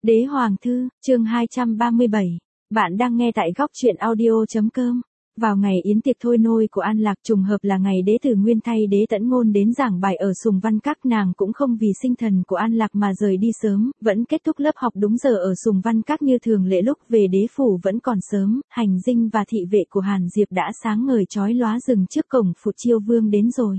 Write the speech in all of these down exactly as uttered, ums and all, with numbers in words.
Đế Hoàng Thư, chương hai trăm ba mươi bảy. Bạn đang nghe tại góc truyện audio.com. Vào ngày yến tiệc thôi nôi của An Lạc, trùng hợp là ngày Đế Tử Nguyên thay Đế Tẫn Ngôn đến giảng bài ở Sùng Văn Các. Nàng cũng không vì sinh thần của An Lạc mà rời đi sớm, vẫn kết thúc lớp học đúng giờ ở Sùng Văn Các như thường lệ. Lúc về đế phủ vẫn còn sớm, hành dinh và thị vệ của Hàn Diệp đã sáng ngời chói lóa dừng trước cổng phủ. Chiêu Vương đến rồi.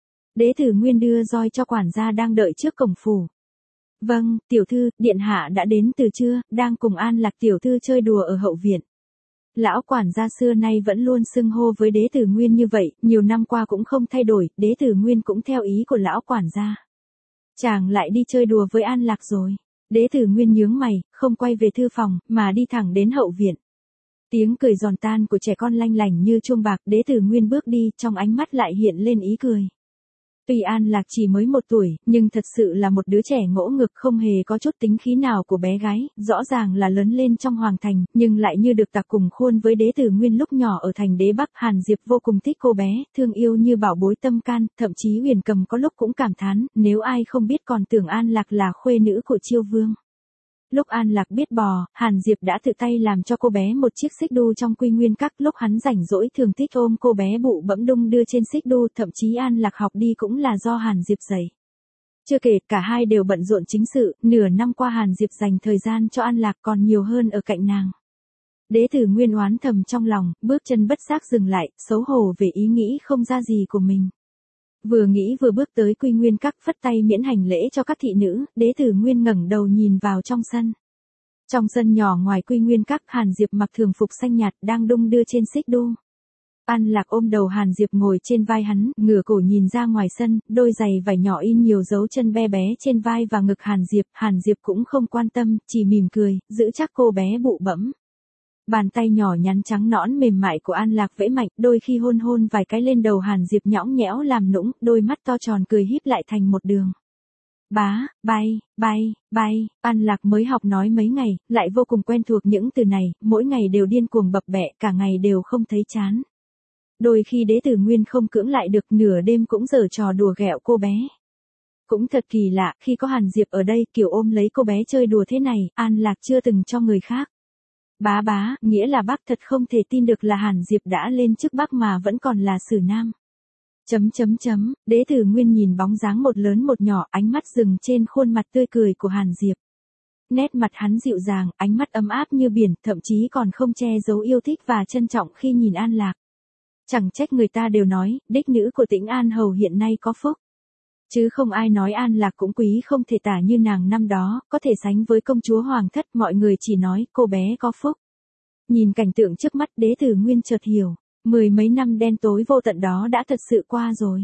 Đế Tử Nguyên đưa roi cho quản gia đang đợi trước cổng phủ. Vâng, tiểu thư, điện hạ đã đến từ trưa, đang cùng An Lạc tiểu thư chơi đùa ở hậu viện. Lão quản gia xưa nay vẫn luôn xưng hô với Đế Tử Nguyên như vậy, nhiều năm qua cũng không thay đổi, Đế Tử Nguyên cũng theo ý của lão quản gia. Chàng lại đi chơi đùa với An Lạc rồi. Đế Tử Nguyên nhướng mày, không quay về thư phòng, mà đi thẳng đến hậu viện. Tiếng cười giòn tan của trẻ con lanh lảnh như chuông bạc. Đế Tử Nguyên bước đi, trong ánh mắt lại hiện lên ý cười. Tuy An Lạc chỉ mới một tuổi, nhưng thật sự là một đứa trẻ ngỗ ngực, không hề có chút tính khí nào của bé gái, rõ ràng là lớn lên trong hoàng thành, nhưng lại như được tạc cùng khuôn với Đế Tử Nguyên lúc nhỏ ở thành Đế Bắc. Hàn Diệp vô cùng thích cô bé, thương yêu như bảo bối tâm can, thậm chí Huyền Cầm có lúc cũng cảm thán, nếu ai không biết còn tưởng An Lạc là khuê nữ của Chiêu Vương. Lúc An Lạc biết bò, Hàn Diệp đã tự tay làm cho cô bé một chiếc xích đu trong Quy Nguyên Các. Lúc hắn rảnh rỗi thường thích ôm cô bé bụ bẫm đung đưa trên xích đu, thậm chí An Lạc học đi cũng là do Hàn Diệp dạy. Chưa kể, cả hai đều bận rộn chính sự, nửa năm qua Hàn Diệp dành thời gian cho An Lạc còn nhiều hơn ở cạnh nàng. Đế Tử Nguyên oán thầm trong lòng, bước chân bất giác dừng lại, xấu hổ về ý nghĩ không ra gì của mình. Vừa nghĩ vừa bước tới Quy Nguyên Các, phất tay miễn hành lễ cho các thị nữ. Đế Tử Nguyên ngẩng đầu nhìn vào trong sân. Trong sân nhỏ ngoài Quy Nguyên Các, Hàn Diệp mặc thường phục xanh nhạt đang đung đưa trên xích đu. An Lạc ôm đầu Hàn Diệp ngồi trên vai hắn, ngửa cổ nhìn ra ngoài sân, đôi giày vải nhỏ in nhiều dấu chân be bé trên vai và ngực Hàn Diệp. Hàn Diệp cũng không quan tâm, chỉ mỉm cười, giữ chắc cô bé bụ bẫm. Bàn tay nhỏ nhắn trắng nõn mềm mại của An Lạc vẫy mạnh, đôi khi hôn hôn vài cái lên đầu Hàn Diệp nhõng nhẽo làm nũng, đôi mắt to tròn cười híp lại thành một đường. Bá, bay, bay, bay. An Lạc mới học nói mấy ngày, lại vô cùng quen thuộc những từ này, mỗi ngày đều điên cuồng bập bẹ, cả ngày đều không thấy chán. Đôi khi Đế Tử Nguyên không cưỡng lại được, nửa đêm cũng giở trò đùa ghẹo cô bé. Cũng thật kỳ lạ, khi có Hàn Diệp ở đây, kiểu ôm lấy cô bé chơi đùa thế này, An Lạc chưa từng cho người khác. Bá bá, nghĩa là bác thật không thể tin được là Hàn Diệp đã lên chức bác mà vẫn còn là sử nam. Chấm chấm chấm, Đế Tử Nguyên nhìn bóng dáng một lớn một nhỏ, ánh mắt dừng trên khuôn mặt tươi cười của Hàn Diệp. Nét mặt hắn dịu dàng, ánh mắt ấm áp như biển, thậm chí còn không che giấu yêu thích và trân trọng khi nhìn An Lạc. Chẳng trách người ta đều nói, đích nữ của Tĩnh An Hầu hiện nay có phúc. Chứ không ai nói An Lạc cũng quý không thể tả như nàng năm đó, có thể sánh với công chúa hoàng thất, mọi người chỉ nói cô bé có phúc. Nhìn cảnh tượng trước mắt, Đế Tử Nguyên chợt hiểu, mười mấy năm đen tối vô tận đó đã thật sự qua rồi.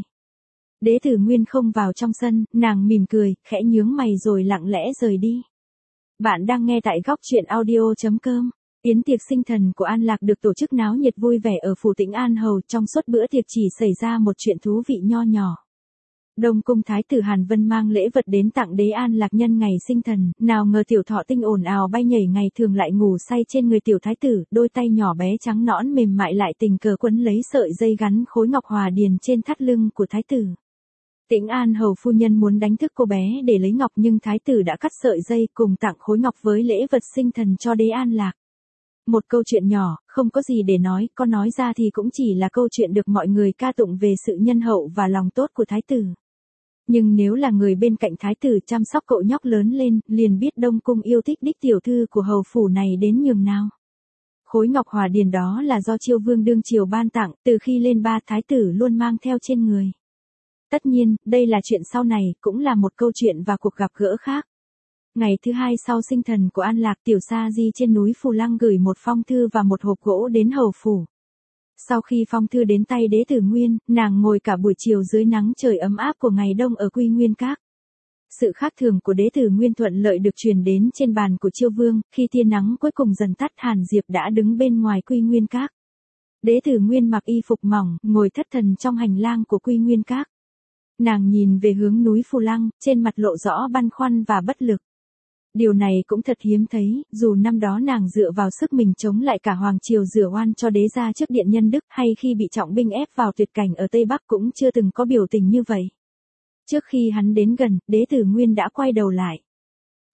Đế Tử Nguyên không vào trong sân, nàng mỉm cười, khẽ nhướng mày rồi lặng lẽ rời đi. Bạn đang nghe tại góc truyện audio.com. Yến tiệc sinh thần của An Lạc được tổ chức náo nhiệt vui vẻ ở phủ Tĩnh An Hầu. Trong suốt bữa tiệc chỉ xảy ra một chuyện thú vị nho nhỏ. Đông cung thái tử Hàn Vân mang lễ vật đến tặng Đế An Lạc nhân ngày sinh thần, nào ngờ tiểu thọ tinh ồn ào bay nhảy ngày thường lại ngủ say trên người tiểu thái tử, đôi tay nhỏ bé trắng nõn mềm mại lại tình cờ quấn lấy sợi dây gắn khối ngọc hòa điền trên thắt lưng của thái tử. Tĩnh An Hầu phu nhân muốn đánh thức cô bé để lấy ngọc, nhưng thái tử đã cắt sợi dây cùng tặng khối ngọc với lễ vật sinh thần cho Đế An Lạc. Một câu chuyện nhỏ, không có gì để nói, có nói ra thì cũng chỉ là câu chuyện được mọi người ca tụng về sự nhân hậu và lòng tốt của thái tử. Nhưng nếu là người bên cạnh thái tử chăm sóc cậu nhóc lớn lên, liền biết Đông cung yêu thích đích tiểu thư của hầu phủ này đến nhường nào. Khối ngọc hòa điền đó là do Chiêu Vương đương triều ban tặng, từ khi lên ba thái tử luôn mang theo trên người. Tất nhiên, đây là chuyện sau này, cũng là một câu chuyện và cuộc gặp gỡ khác. Ngày thứ hai sau sinh thần của An Lạc, Tiểu Sa Di trên núi Phù Lăng gửi một phong thư và một hộp gỗ đến hầu phủ. Sau khi phong thư đến tay Đế Tử Nguyên, nàng ngồi cả buổi chiều dưới nắng trời ấm áp của ngày đông ở Quy Nguyên Các. Sự khác thường của Đế Tử Nguyên thuận lợi được truyền đến trên bàn của Chiêu Vương, khi tia nắng cuối cùng dần tắt, Hàn Diệp đã đứng bên ngoài Quy Nguyên Các. Đế Tử Nguyên mặc y phục mỏng, ngồi thất thần trong hành lang của Quy Nguyên Các. Nàng nhìn về hướng núi Phù Lăng, trên mặt lộ rõ băn khoăn và bất lực. Điều này cũng thật hiếm thấy, dù năm đó nàng dựa vào sức mình chống lại cả hoàng triều rửa oan cho đế gia trước điện nhân đức, hay khi bị trọng binh ép vào tuyệt cảnh ở Tây Bắc cũng chưa từng có biểu tình như vậy. Trước khi hắn đến gần, Đế Tử Nguyên đã quay đầu lại.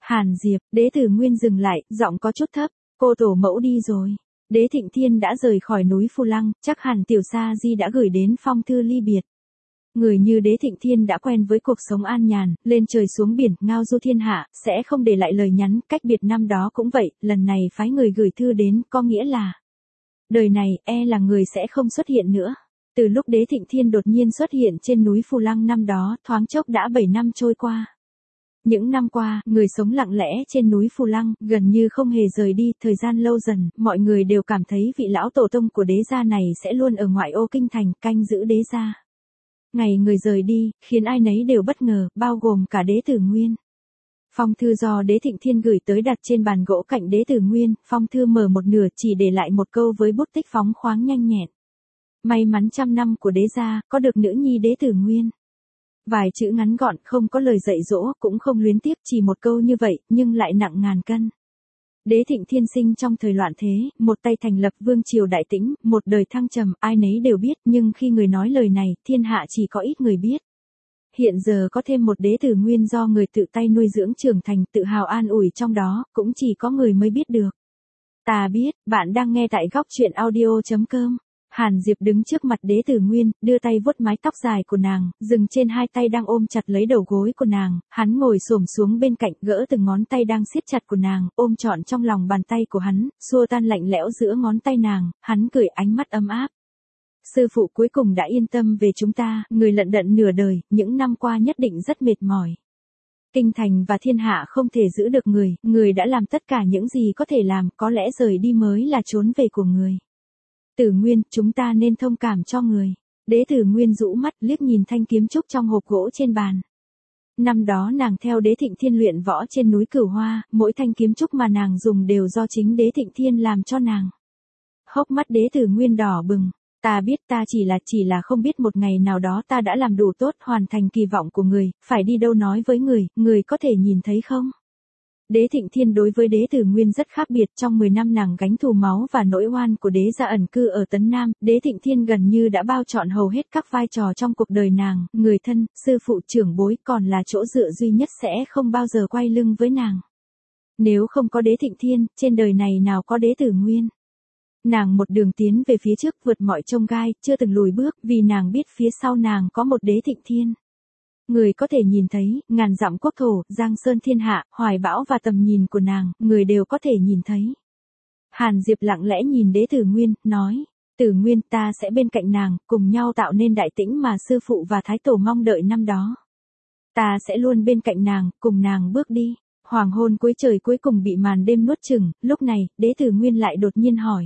Hàn Diệp, Đế Tử Nguyên dừng lại, giọng có chút thấp, cô tổ mẫu đi rồi. Đế Thịnh Thiên đã rời khỏi núi Phù Lăng, chắc hẳn Tiểu Sa Di đã gửi đến phong thư ly biệt. Người như Đế Thịnh Thiên đã quen với cuộc sống an nhàn, lên trời xuống biển, ngao du thiên hạ, sẽ không để lại lời nhắn, cách biệt năm đó cũng vậy, lần này phái người gửi thư đến, có nghĩa là đời này, e là người sẽ không xuất hiện nữa. Từ lúc Đế Thịnh Thiên đột nhiên xuất hiện trên núi Phù Lăng năm đó, thoáng chốc đã bảy năm trôi qua. Những năm qua, người sống lặng lẽ trên núi Phù Lăng, gần như không hề rời đi, thời gian lâu dần, mọi người đều cảm thấy vị lão tổ tông của đế gia này sẽ luôn ở ngoại ô kinh thành, canh giữ đế gia. Ngày người rời đi, khiến ai nấy đều bất ngờ, bao gồm cả Đế Tử Nguyên. Phong thư do Đế Thịnh Thiên gửi tới đặt trên bàn gỗ cạnh Đế Tử Nguyên, phong thư mở một nửa chỉ để lại một câu với bút tích phóng khoáng nhanh nhẹn. May mắn trăm năm của đế gia, có được nữ nhi Đế Tử Nguyên. Vài chữ ngắn gọn, không có lời dạy dỗ, cũng không luyến tiếc, chỉ một câu như vậy, nhưng lại nặng ngàn cân. Đế Thịnh Thiên sinh trong thời loạn thế, một tay thành lập vương triều đại tĩnh, một đời thăng trầm, ai nấy đều biết, nhưng khi người nói lời này, thiên hạ chỉ có ít người biết. Hiện giờ có thêm một Đế Tử Nguyên do người tự tay nuôi dưỡng trưởng thành, tự hào an ủi trong đó, cũng chỉ có người mới biết được. Ta biết, bạn đang nghe tại góc truyện audio chấm com. Hàn Diệp đứng trước mặt Đế Tử Nguyên, đưa tay vuốt mái tóc dài của nàng, dừng trên hai tay đang ôm chặt lấy đầu gối của nàng, hắn ngồi xổm xuống bên cạnh, gỡ từng ngón tay đang siết chặt của nàng, ôm trọn trong lòng bàn tay của hắn, xua tan lạnh lẽo giữa ngón tay nàng, hắn cười ánh mắt ấm áp. Sư phụ cuối cùng đã yên tâm về chúng ta, người lận đận nửa đời, những năm qua nhất định rất mệt mỏi. Kinh thành và thiên hạ không thể giữ được người, người đã làm tất cả những gì có thể làm, có lẽ rời đi mới là trốn về của người. Tử Nguyên, chúng ta nên thông cảm cho người. Đế Tử Nguyên rũ mắt liếc nhìn thanh kiếm trúc trong hộp gỗ trên bàn. Năm đó nàng theo Đế Thịnh Thiên luyện võ trên núi Cửu Hoa, mỗi thanh kiếm trúc mà nàng dùng đều do chính Đế Thịnh Thiên làm cho nàng. Hốc mắt Đế Tử Nguyên đỏ bừng. Ta biết ta chỉ là chỉ là không biết một ngày nào đó ta đã làm đủ tốt hoàn thành kỳ vọng của người, phải đi đâu nói với người, người có thể nhìn thấy không? Đế Thịnh Thiên đối với Đế Tử Nguyên rất khác biệt, trong mười năm nàng gánh thù máu và nỗi oan của đế gia ẩn cư ở Tấn Nam, Đế Thịnh Thiên gần như đã bao trọn hầu hết các vai trò trong cuộc đời nàng, người thân, sư phụ trưởng bối, còn là chỗ dựa duy nhất sẽ không bao giờ quay lưng với nàng. Nếu không có Đế Thịnh Thiên, trên đời này nào có Đế Tử Nguyên. Nàng một đường tiến về phía trước vượt mọi chông gai, chưa từng lùi bước, vì nàng biết phía sau nàng có một Đế Thịnh Thiên. Người có thể nhìn thấy, ngàn dặm quốc thổ, giang sơn thiên hạ, hoài bão và tầm nhìn của nàng, người đều có thể nhìn thấy. Hàn Diệp lặng lẽ nhìn Đế Tử Nguyên, nói, Tử Nguyên, ta sẽ bên cạnh nàng, cùng nhau tạo nên đại tĩnh mà sư phụ và thái tổ mong đợi năm đó. Ta sẽ luôn bên cạnh nàng, cùng nàng bước đi. Hoàng hôn cuối trời cuối cùng bị màn đêm nuốt chửng, lúc này, Đế Tử Nguyên lại đột nhiên hỏi.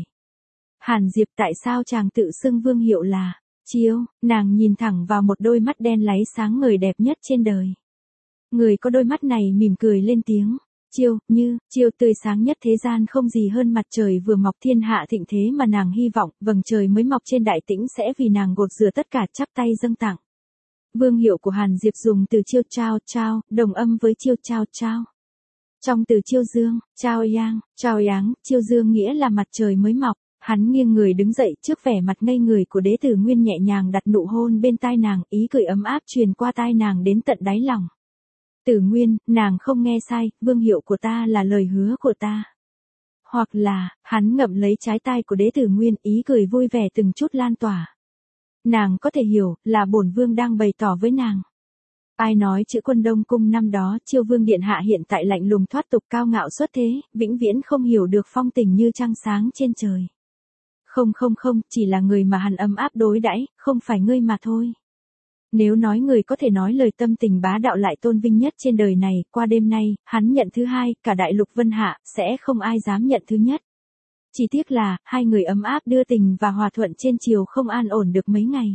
Hàn Diệp, tại sao chàng tự xưng vương hiệu là Chiêu? Nàng nhìn thẳng vào một đôi mắt đen láy sáng ngời đẹp nhất trên đời. Người có đôi mắt này mỉm cười lên tiếng. Chiêu, như, chiêu tươi sáng nhất thế gian không gì hơn mặt trời vừa mọc thiên hạ thịnh thế mà nàng hy vọng, vầng trời mới mọc trên đại tĩnh sẽ vì nàng gột rửa tất cả chắp tay dâng tặng. Vương hiệu của Hàn Diệp dùng từ chiêu trao, trao, đồng âm với chiêu trao, trao. Trong từ chiêu dương, trao yang, trao yáng, chiêu dương nghĩa là mặt trời mới mọc. Hắn nghiêng người đứng dậy trước vẻ mặt ngây người của Đế Tử Nguyên nhẹ nhàng đặt nụ hôn bên tai nàng, ý cười ấm áp truyền qua tai nàng đến tận đáy lòng. Tử Nguyên, nàng không nghe sai, vương hiệu của ta là lời hứa của ta. Hoặc là, hắn ngậm lấy trái tai của Đế Tử Nguyên, ý cười vui vẻ từng chút lan tỏa. Nàng có thể hiểu, là bổn vương đang bày tỏ với nàng. Ai nói chữ Quân Đông Cung năm đó, Chiêu Vương điện hạ hiện tại lạnh lùng thoát tục cao ngạo xuất thế, vĩnh viễn không hiểu được phong tình như trăng sáng trên trời. Không không không, chỉ là người mà hắn ấm áp đối đãi, không phải ngươi mà thôi. Nếu nói người có thể nói lời tâm tình bá đạo lại tôn vinh nhất trên đời này, qua đêm nay, hắn nhận thứ hai, cả đại lục Vân Hạ, sẽ không ai dám nhận thứ nhất. Chỉ tiếc là, hai người ấm áp đưa tình và hòa thuận trên chiều không an ổn được mấy ngày.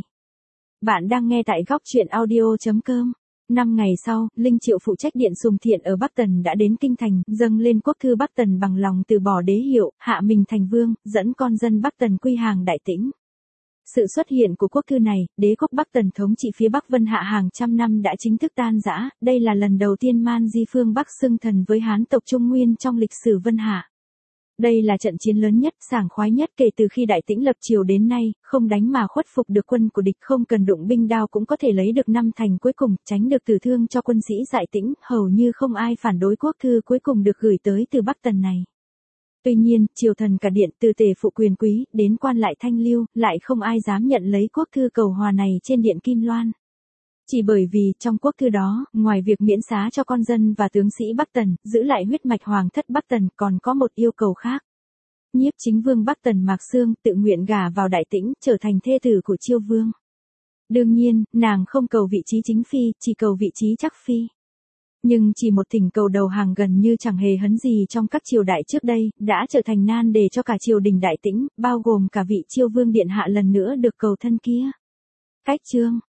Bạn đang nghe tại góc truyện audio chấm com. Năm ngày sau, Linh Triệu phụ trách điện Sùng Thiện ở Bắc Tần đã đến Kinh Thành, dâng lên quốc thư Bắc Tần bằng lòng từ bỏ đế hiệu, hạ mình thành vương, dẫn con dân Bắc Tần quy hàng đại tĩnh. Sự xuất hiện của quốc thư này, đế quốc Bắc Tần thống trị phía Bắc Vân Hạ hàng trăm năm đã chính thức tan rã, đây là lần đầu tiên Man Di phương Bắc xưng thần với Hán tộc Trung Nguyên trong lịch sử Vân Hạ. Đây là trận chiến lớn nhất, sảng khoái nhất kể từ khi Đại Tĩnh lập triều đến nay, không đánh mà khuất phục được quân của địch, không cần đụng binh đao cũng có thể lấy được năm thành cuối cùng, tránh được tử thương cho quân sĩ Đại Tĩnh, hầu như không ai phản đối quốc thư cuối cùng được gửi tới từ Bắc Tần này. Tuy nhiên, triều thần cả điện từ tề phụ quyền quý, đến quan lại thanh lưu, lại không ai dám nhận lấy quốc thư cầu hòa này trên điện Kim Loan. Chỉ bởi vì, trong quốc thư đó, ngoài việc miễn xá cho con dân và tướng sĩ Bắc Tần, giữ lại huyết mạch hoàng thất Bắc Tần, còn có một yêu cầu khác. Nhiếp chính vương Bắc Tần Mạc Xương tự nguyện gả vào Đại Tĩnh, trở thành thê tử của Chiêu Vương. Đương nhiên, nàng không cầu vị trí chính phi, chỉ cầu vị trí chắc phi. Nhưng chỉ một thỉnh cầu đầu hàng gần như chẳng hề hấn gì trong các triều đại trước đây, đã trở thành nan đề cho cả triều đình Đại Tĩnh, bao gồm cả vị Chiêu Vương điện hạ lần nữa được cầu thân kia. Cách chương